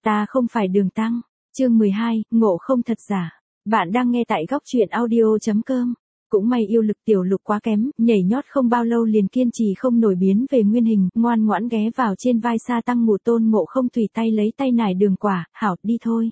Ta không phải Đường Tăng. Chương 12, ngộ không thật giả. Bạn đang nghe tại góc truyện audio.com. Cũng may yêu lực tiểu lục quá kém, nhảy nhót không bao lâu liền kiên trì không nổi biến về nguyên hình, ngoan ngoãn ghé vào trên vai Sa Tăng Ngụ. Tôn Ngộ Không tùy tay lấy tay nải Đường Quả, hảo, đi thôi.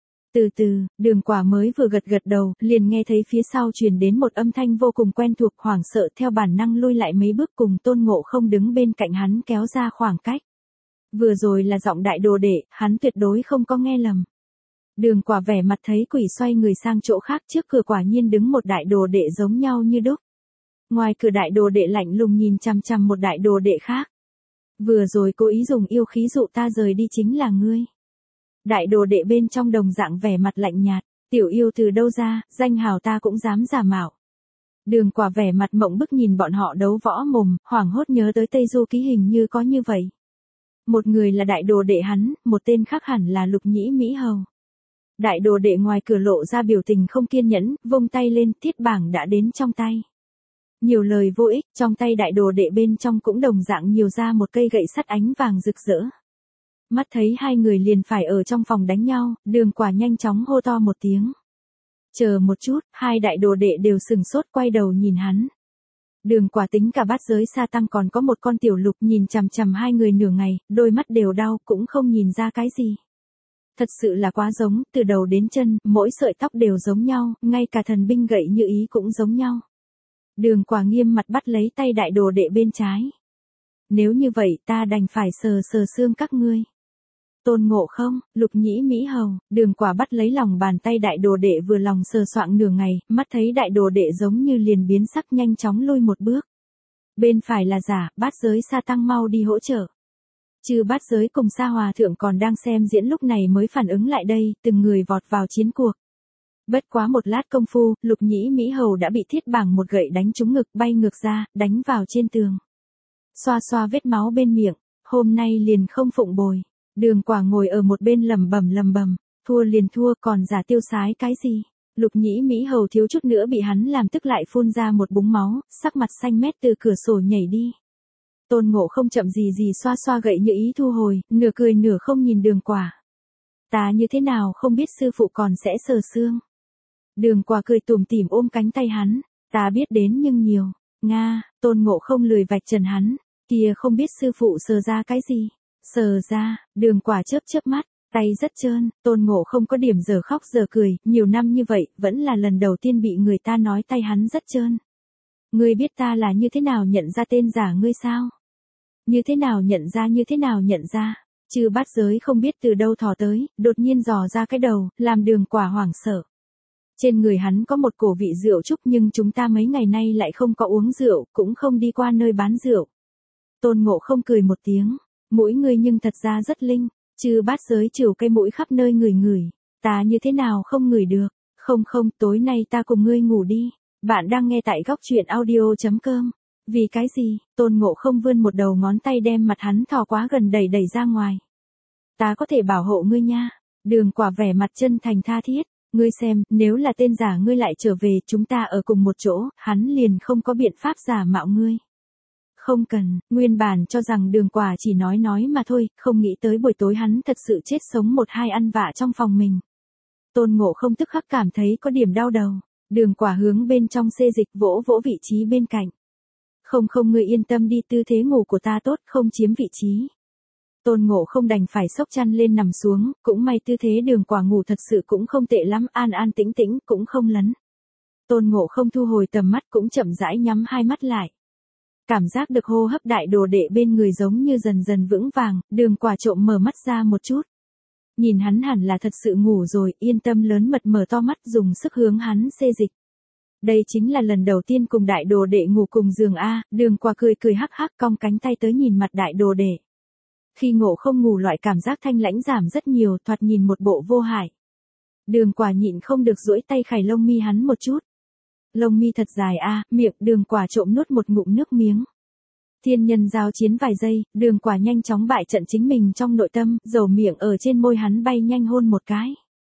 Từ từ, Đường Quả mới vừa gật gật đầu, liền nghe thấy phía sau truyền đến một âm thanh vô cùng quen thuộc, hoảng sợ theo bản năng lui lại mấy bước cùng Tôn Ngộ Không đứng bên cạnh hắn kéo ra khoảng cách. Vừa rồi là giọng đại đồ đệ, hắn tuyệt đối không có nghe lầm. Đường Quả vẻ mặt thấy quỷ xoay người sang chỗ khác, trước cửa quả nhiên đứng một đại đồ đệ giống nhau như đúc. Ngoài cửa đại đồ đệ lạnh lùng nhìn chằm chằm một đại đồ đệ khác. Vừa rồi cố ý dùng yêu khí dụ ta rời đi chính là ngươi. Đại đồ đệ bên trong đồng dạng vẻ mặt lạnh nhạt, tiểu yêu từ đâu ra, danh hào ta cũng dám giả mạo. Đường Quả vẻ mặt mộng bức nhìn bọn họ đấu võ mồm, hoảng hốt nhớ tới Tây Du Ký hình như có như vậy. Một người là đại đồ đệ hắn, một tên khác hẳn là Lục Nhĩ Mỹ Hầu. Đại đồ đệ ngoài cửa lộ ra biểu tình không kiên nhẫn, vung tay lên, thiết bảng đã đến trong tay. Nhiều lời vô ích, trong tay đại đồ đệ bên trong cũng đồng dạng nhiều ra một cây gậy sắt ánh vàng rực rỡ. Mắt thấy hai người liền phải ở trong phòng đánh nhau, Đường Quả nhanh chóng hô to một tiếng. Chờ một chút, hai đại đồ đệ đều sừng sốt quay đầu nhìn hắn. Đường Quả tính cả bát giới Sa Tăng còn có một con tiểu lục nhìn chằm chằm hai người nửa ngày, đôi mắt đều đau cũng không nhìn ra cái gì. Thật sự là quá giống, từ đầu đến chân, mỗi sợi tóc đều giống nhau, ngay cả thần binh gậy như ý cũng giống nhau. Đường Quả nghiêm mặt bắt lấy tay đại đồ đệ bên trái. Nếu như vậy ta đành phải sờ sờ xương các ngươi. Tôn Ngộ Không, Lục Nhĩ Mỹ Hầu, Đường Quả bắt lấy lòng bàn tay đại đồ đệ vừa lòng sờ soạng nửa ngày, mắt thấy đại đồ đệ giống như liền biến sắc nhanh chóng lui một bước. Bên phải là giả, bát giới Sa Tăng mau đi hỗ trợ. Chư bát giới cùng Sa Hòa Thượng còn đang xem diễn lúc này mới phản ứng lại đây, từng người vọt vào chiến cuộc. Bất quá một lát công phu, Lục Nhĩ Mỹ Hầu đã bị thiết bảng một gậy đánh trúng ngực bay ngược ra, đánh vào trên tường. Xoa xoa vết máu bên miệng, hôm nay liền không phụng bồi. Đường Quả ngồi ở một bên lẩm bẩm, thua liền thua còn giả tiêu sái cái gì. Lục Nhĩ Mỹ Hầu thiếu chút nữa bị hắn làm tức lại phun ra một búng máu, sắc mặt xanh mét từ cửa sổ nhảy đi. Tôn Ngộ Không chậm gì xoa xoa gậy như ý thu hồi, nửa cười nửa không nhìn Đường Quả. Ta như thế nào không biết sư phụ còn sẽ sờ xương. Đường Quả cười tủm tỉm ôm cánh tay hắn, ta biết đến nhưng nhiều. Nga, Tôn Ngộ Không lười vạch trần hắn, kia không biết sư phụ sờ ra cái gì. Sờ ra, Đường Quả chớp chớp mắt, tay rất trơn, Tôn Ngộ Không có điểm giờ khóc giờ cười, nhiều năm như vậy, vẫn là lần đầu tiên bị người ta nói tay hắn rất trơn. Ngươi biết ta là như thế nào nhận ra tên giả ngươi sao? Như thế nào nhận ra, chư bát giới không biết từ đâu thò tới, đột nhiên dò ra cái đầu, làm Đường Quả hoảng sợ. Trên người hắn có một cổ vị rượu trúc nhưng chúng ta mấy ngày nay lại không có uống rượu, cũng không đi qua nơi bán rượu. Tôn Ngộ Không cười một tiếng, mũi ngươi nhưng thật ra rất linh, chư bát giới trừ cây mũi khắp nơi ngửi, ta như thế nào không ngửi được, không, tối nay ta cùng ngươi ngủ đi, bạn đang nghe tại góc truyện audio.com. Vì cái gì, Tôn Ngộ Không vươn một đầu ngón tay đem mặt hắn thò quá gần đẩy ra ngoài. Ta có thể bảo hộ ngươi nha. Đường Quả vẻ mặt chân thành tha thiết, ngươi xem, nếu là tên giả ngươi lại trở về, chúng ta ở cùng một chỗ, hắn liền không có biện pháp giả mạo ngươi. Không cần, nguyên bản cho rằng Đường Quả chỉ nói mà thôi, không nghĩ tới buổi tối hắn thật sự chết sống một hai ăn vạ trong phòng mình. Tôn Ngộ Không tức khắc cảm thấy có điểm đau đầu. Đường Quả hướng bên trong xê dịch vỗ vị trí bên cạnh. Không ngươi yên tâm đi, tư thế ngủ của ta tốt, không chiếm vị trí. Tôn Ngộ Không đành phải xốc chăn lên nằm xuống, cũng may tư thế Đường Quả ngủ thật sự cũng không tệ lắm, an tĩnh cũng không lấn. Tôn Ngộ Không thu hồi tầm mắt cũng chậm rãi nhắm hai mắt lại. Cảm giác được hô hấp đại đồ đệ bên người giống như dần dần vững vàng, Đường Quả trộm mở mắt ra một chút. Nhìn hắn hẳn là thật sự ngủ rồi, yên tâm lớn mật mở to mắt dùng sức hướng hắn xê dịch. Đây chính là lần đầu tiên cùng đại đồ đệ ngủ cùng giường a. Đường Quả cười hắc hắc cong cánh tay tới nhìn mặt đại đồ đệ. Khi Ngộ Không ngủ loại cảm giác thanh lãnh giảm rất nhiều, thoạt nhìn một bộ vô hại. Đường Quả nhịn không được duỗi tay khải lông mi hắn một chút. Lông mi thật dài a, miệng Đường Quả trộm nuốt một ngụm nước miếng. Thiên nhân giao chiến vài giây, Đường Quả nhanh chóng bại trận chính mình trong nội tâm, dầu miệng ở trên môi hắn bay nhanh hôn một cái.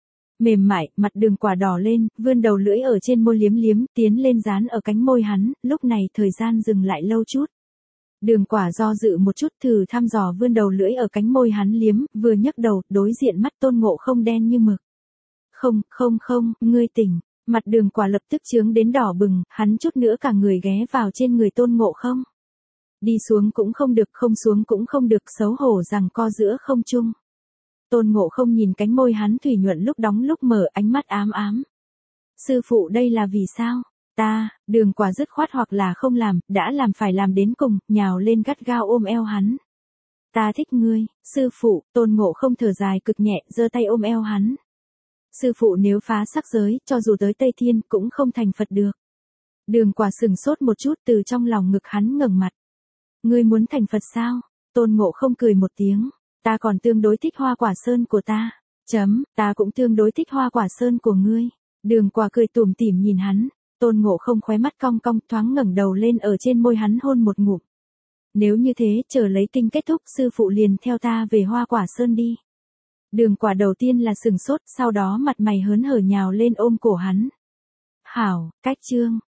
Mềm mại, mặt Đường Quả đỏ lên, vươn đầu lưỡi ở trên môi liếm, tiến lên dán ở cánh môi hắn, lúc này thời gian dừng lại lâu chút. Đường Quả do dự một chút, thử thăm dò vươn đầu lưỡi ở cánh môi hắn liếm, vừa nhấc đầu, đối diện mắt Tôn Ngộ Không đen như mực. Không, ngươi tỉnh. Mặt Đường Quả lập tức chướng đến đỏ bừng, hắn chút nữa cả người ghé vào trên người Tôn Ngộ Không. Đi xuống cũng không được, không xuống cũng không được, xấu hổ giằng co giữa không trung. Tôn Ngộ Không nhìn cánh môi hắn thủy nhuận lúc đóng lúc mở, ánh mắt ám ám. Sư phụ đây là vì sao? Đường Quả dứt khoát hoặc là không làm, đã làm phải làm đến cùng, nhào lên gắt gao ôm eo hắn. Ta thích ngươi, sư phụ. Tôn Ngộ Không thở dài cực nhẹ, giơ tay ôm eo hắn. Sư phụ nếu phá sắc giới, cho dù tới Tây Thiên cũng không thành Phật được. Đường Quả sừng sốt một chút, từ trong lòng ngực hắn ngẩng mặt. Ngươi muốn thành Phật sao? Tôn Ngộ Không cười một tiếng. Ta còn tương đối thích Hoa Quả Sơn của ta. Ta cũng tương đối thích Hoa Quả Sơn của ngươi. Đường Quả cười tủm tỉm nhìn hắn. Tôn Ngộ Không khóe mắt cong cong, thoáng ngẩng đầu lên, ở trên môi hắn hôn một ngụm. Nếu như thế, chờ lấy kinh kết thúc, sư phụ liền theo ta về Hoa Quả Sơn đi. Đường Quả đầu tiên là sừng sốt, sau đó mặt mày hớn hở nhào lên ôm cổ hắn. Hảo, cách chương.